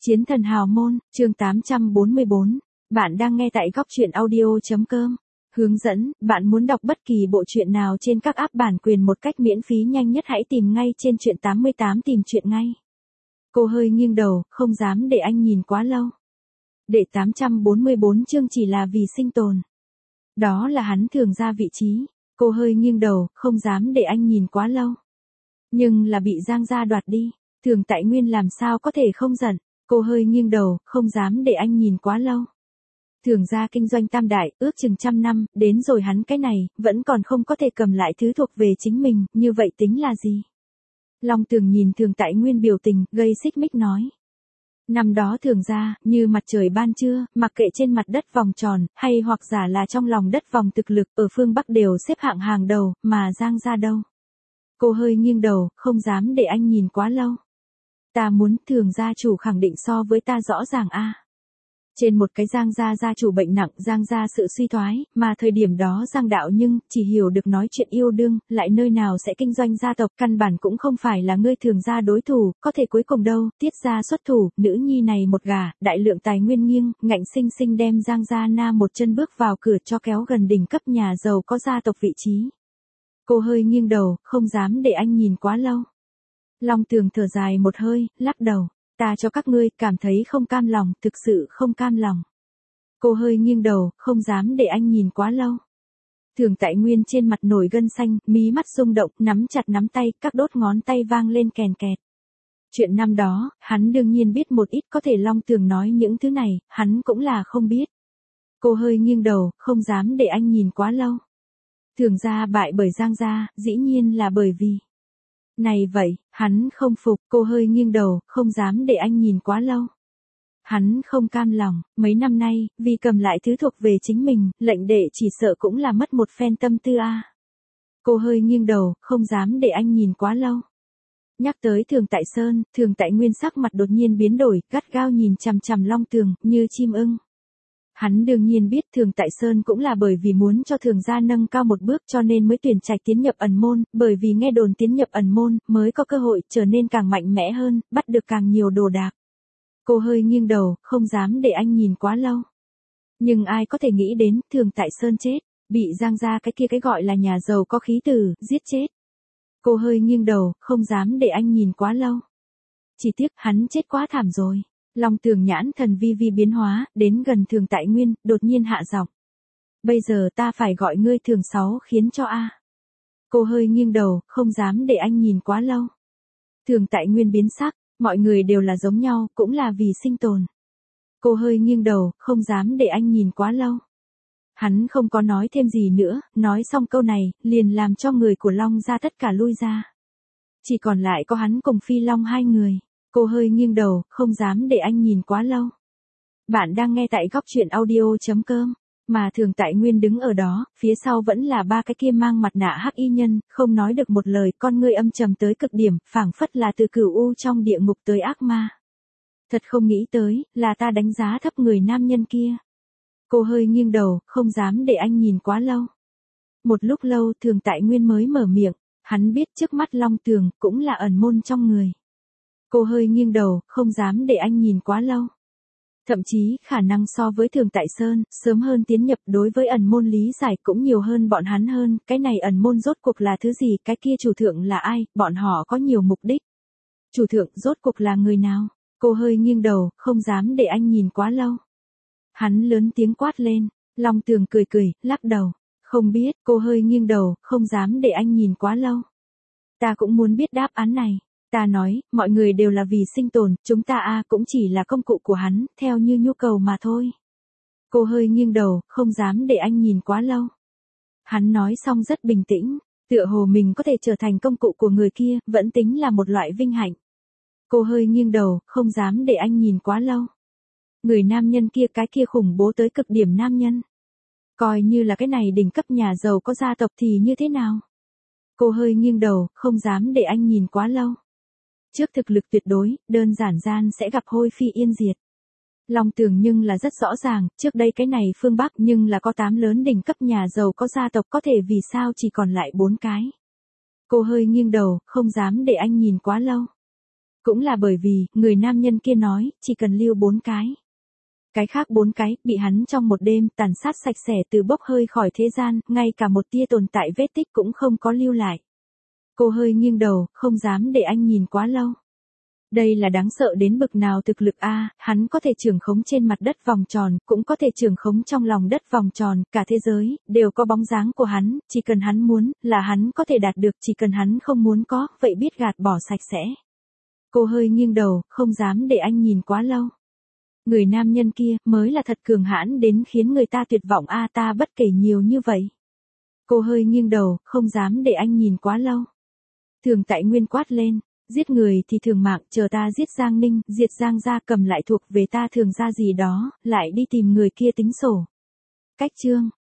Chiến thần hào môn, chương 844. Bạn đang nghe tại góc truyện audio.com. Hướng dẫn, bạn muốn đọc bất kỳ bộ truyện nào trên các app bản quyền một cách miễn phí nhanh nhất hãy tìm ngay trên truyện 88 tìm truyện ngay. Cô hơi nghiêng đầu, không dám để anh nhìn quá lâu. Đệ 844 chương chỉ là vì sinh tồn. Đó là hắn thường ra vị trí. Cô hơi nghiêng đầu, không dám để anh nhìn quá lâu. Nhưng là bị Giang gia đoạt đi. Thường Tại Nguyên làm sao có thể không giận. Cô hơi nghiêng đầu, không dám để anh nhìn quá lâu. Thường gia kinh doanh tam đại, ước chừng 100 năm, đến rồi hắn cái này, vẫn còn không có thể cầm lại thứ thuộc về chính mình, như vậy tính là gì? Long Tường nhìn Thường Tại Nguyên biểu tình, gây xích mích nói. Năm đó Thường gia, như mặt trời ban trưa, mặc kệ trên mặt đất vòng tròn, hay hoặc giả là trong lòng đất vòng thực lực, ở phương Bắc đều xếp hạng hàng đầu, mà Giang gia đâu? Cô hơi nghiêng đầu, không dám để anh nhìn quá lâu. Ta muốn Thường gia chủ khẳng định so với ta rõ ràng a. Trên một cái Giang gia gia chủ bệnh nặng, Giang gia sự suy thoái, mà thời điểm đó Giang đạo nhưng chỉ hiểu được nói chuyện yêu đương, lại nơi nào sẽ kinh doanh gia tộc, căn bản cũng không phải là ngươi Thường gia đối thủ, có thể cuối cùng đâu, Tiết gia xuất thủ, nữ nhi này một gả, đại lượng tài nguyên nghiêng, ngạnh sinh sinh đem Giang gia na một chân bước vào cửa cho kéo gần đỉnh cấp nhà giàu có gia tộc vị trí. Cô hơi nghiêng đầu, không dám để anh nhìn quá lâu. Long Tường thở dài một hơi, lắc đầu. Ta cho các ngươi, cảm thấy không cam lòng, thực sự không cam lòng. Cô hơi nghiêng đầu, không dám để anh nhìn quá lâu. Thường Tại Nguyên trên mặt nổi gân xanh, mí mắt rung động, nắm chặt nắm tay, các đốt ngón tay vang lên kèn kẹt. Chuyện năm đó, hắn đương nhiên biết một ít, có thể Long Tường nói những thứ này, hắn cũng là không biết. Cô hơi nghiêng đầu, không dám để anh nhìn quá lâu. Thường gia bại bởi Giang gia, dĩ nhiên là bởi vì. Này vậy, hắn không phục, cô hơi nghiêng đầu, không dám để anh nhìn quá lâu. Hắn không cam lòng, mấy năm nay, vì cầm lại thứ thuộc về chính mình, lệnh đệ chỉ sợ cũng là mất một phen tâm tư a. Cô hơi nghiêng đầu, không dám để anh nhìn quá lâu. Nhắc tới Thường Tại Sơn, Thường Tại Nguyên sắc mặt đột nhiên biến đổi, gắt gao nhìn chằm chằm Long Tường, như chim ưng. Hắn đương nhiên biết Thường Tại Sơn cũng là bởi vì muốn cho Thường gia nâng cao một bước cho nên mới tuyển trạch tiến nhập ẩn môn, bởi vì nghe đồn tiến nhập ẩn môn mới có cơ hội trở nên càng mạnh mẽ hơn, bắt được càng nhiều đồ đạc. Cô hơi nghiêng đầu, không dám để anh nhìn quá lâu. Nhưng ai có thể nghĩ đến Thường Tại Sơn chết, bị Giang gia cái kia cái gọi là nhà giàu có khí tử, giết chết. Cô hơi nghiêng đầu, không dám để anh nhìn quá lâu. Chỉ tiếc hắn chết quá thảm rồi. Long Tường nhãn thần vi vi biến hóa, đến gần Thường Tại Nguyên, đột nhiên hạ giọng. Bây giờ ta phải gọi ngươi Thường Sáu khiến cho a. Cô hơi nghiêng đầu, không dám để anh nhìn quá lâu. Thường Tại Nguyên biến sắc, mọi người đều là giống nhau, cũng là vì sinh tồn. Cô hơi nghiêng đầu, không dám để anh nhìn quá lâu. Hắn không có nói thêm gì nữa, nói xong câu này, liền làm cho người của Long gia tất cả lui ra. Chỉ còn lại có hắn cùng Phi Long hai người. Cô hơi nghiêng đầu, không dám để anh nhìn quá lâu. Bạn đang nghe tại góc truyện audio.com, mà Thường Tại Nguyên đứng ở đó, phía sau vẫn là ba cái kia mang mặt nạ hắc y nhân, không nói được một lời, con ngươi âm trầm tới cực điểm, phảng phất là từ cửu u trong địa ngục tới ác ma. Thật không nghĩ tới, là ta đánh giá thấp người nam nhân kia. Cô hơi nghiêng đầu, không dám để anh nhìn quá lâu. Một lúc lâu Thường Tại Nguyên mới mở miệng, hắn biết trước mắt Long Tường, cũng là ẩn môn trong người. Cô hơi nghiêng đầu, không dám để anh nhìn quá lâu. Thậm chí khả năng so với Thường Tại Sơn, sớm hơn tiến nhập đối với ẩn môn lý giải cũng nhiều hơn bọn hắn hơn, cái này ẩn môn rốt cuộc là thứ gì, cái kia chủ thượng là ai, bọn họ có nhiều mục đích. Chủ thượng rốt cuộc là người nào? Cô hơi nghiêng đầu, không dám để anh nhìn quá lâu. Hắn lớn tiếng quát lên, Long Tường cười cười, lắc đầu. Không biết, cô hơi nghiêng đầu, không dám để anh nhìn quá lâu. Ta cũng muốn biết đáp án này. Ta nói, mọi người đều là vì sinh tồn, chúng ta cũng chỉ là công cụ của hắn, theo như nhu cầu mà thôi. Cô hơi nghiêng đầu, không dám để anh nhìn quá lâu. Hắn nói xong rất bình tĩnh, tựa hồ mình có thể trở thành công cụ của người kia, vẫn tính là một loại vinh hạnh. Cô hơi nghiêng đầu, không dám để anh nhìn quá lâu. Người nam nhân kia cái kia khủng bố tới cực điểm nam nhân. Coi như là cái này đỉnh cấp nhà giàu có gia tộc thì như thế nào? Cô hơi nghiêng đầu, không dám để anh nhìn quá lâu. Trước thực lực tuyệt đối, đơn giản gian sẽ gặp hôi phi yên diệt. Long Tường nhưng là rất rõ ràng, trước đây cái này phương Bắc nhưng là có 8 lớn đỉnh cấp nhà giàu có gia tộc có thể vì sao chỉ còn lại 4 cái. Cô hơi nghiêng đầu, không dám để anh nhìn quá lâu. Cũng là bởi vì, người nam nhân kia nói, chỉ cần lưu 4 cái. Cái khác 4 cái, bị hắn trong một đêm tàn sát sạch sẽ từ bốc hơi khỏi thế gian, ngay cả một tia tồn tại vết tích cũng không có lưu lại. Cô hơi nghiêng đầu, không dám để anh nhìn quá lâu. Đây là đáng sợ đến bực nào thực lực a, hắn có thể trưởng khống trên mặt đất vòng tròn, cũng có thể trưởng khống trong lòng đất vòng tròn, cả thế giới, đều có bóng dáng của hắn, chỉ cần hắn muốn, là hắn có thể đạt được, chỉ cần hắn không muốn có, vậy biết gạt bỏ sạch sẽ. Cô hơi nghiêng đầu, không dám để anh nhìn quá lâu. Người nam nhân kia, mới là thật cường hãn đến khiến người ta tuyệt vọng a, ta bất kể nhiều như vậy. Cô hơi nghiêng đầu, không dám để anh nhìn quá lâu. Thường Tại Nguyên quát lên. Giết người thì thường mạng, chờ ta giết Giang Ninh, diệt Giang gia, cầm lại thuộc về ta Thường gia gì đó, lại đi tìm người kia tính sổ. Cách chương